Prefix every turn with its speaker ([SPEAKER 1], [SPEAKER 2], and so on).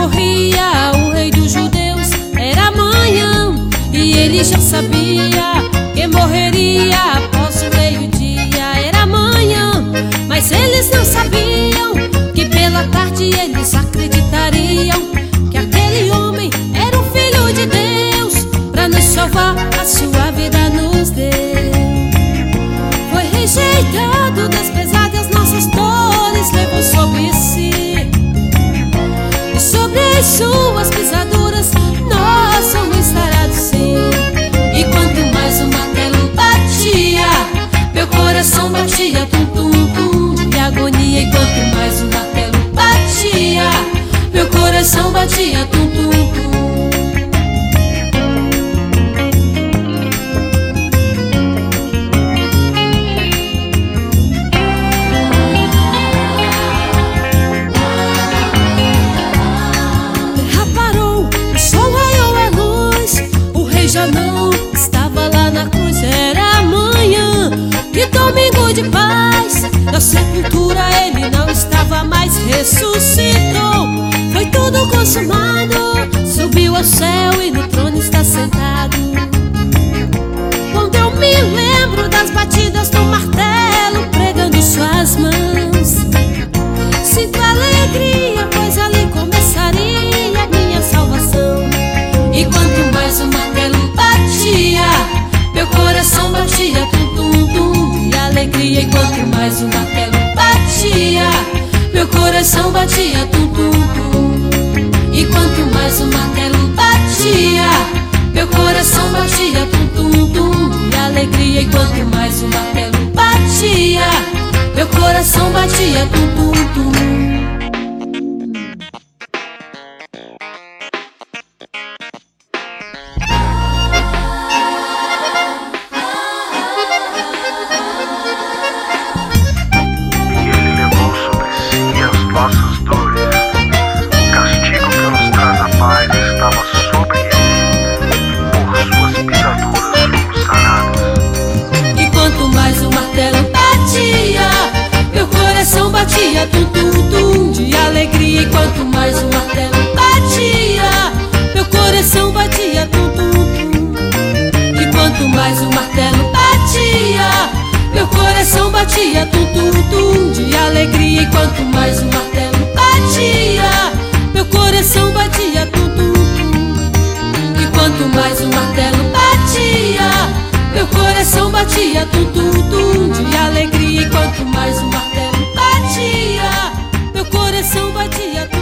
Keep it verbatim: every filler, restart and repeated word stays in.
[SPEAKER 1] morria o rei dos judeus, era amanhã, e ele já sabia que morreria após o meio-dia. Era amanhã, mas eles não sabiam que pela tarde eles acreditariam que aquele homem era o Filho de Deus, pra nos salvar, a sua vida nos deu. Foi rejeitado, desprezado, as nossas dores levou sobre si, e sobre as suas pisaduras nós somos sarados, sim. E quanto mais o martelo batia, meu coração batia tum tum tum de agonia. E quanto mais o martelo batia, meu coração batia tum tum tum. Já não estava lá na cruz, era amanhã, que domingo de paz. Na sepultura ele não estava mais, ressuscitou. Foi tudo consumado, subiu ao céu e no trono está sentado. Quando eu me lembro das batidas do martelo pregando suas mãos, sinto alegria, pois ali começaria a minha salvação. E quanto mais o martelo batia, meu coração batia tum tum tum de alegria. E quanto mais o martelo batia, meu coração batia tum tum tum. E quanto mais o martelo batia, meu coração batia tum tum tum de alegria. E quanto mais o martelo batia, meu coração batia tum tum tum.
[SPEAKER 2] Nossas dores, o castigo que nos traz a paz estava sobre ele, por suas pisaduras fomos sarados.
[SPEAKER 1] E quanto mais o martelo batia, meu coração batia tum tum tum de alegria. E quanto mais o martelo batia, meu coração batia tum tum tum. E quanto mais o martelo batia, meu coração batia tum tum tum de alegria. E quanto mais o martelo batia, meu coração batia tum tum tum. E quanto mais o martelo batia, meu coração batia tum tum tum de alegria. E quanto mais o martelo batia, meu coração batia tum tum tum.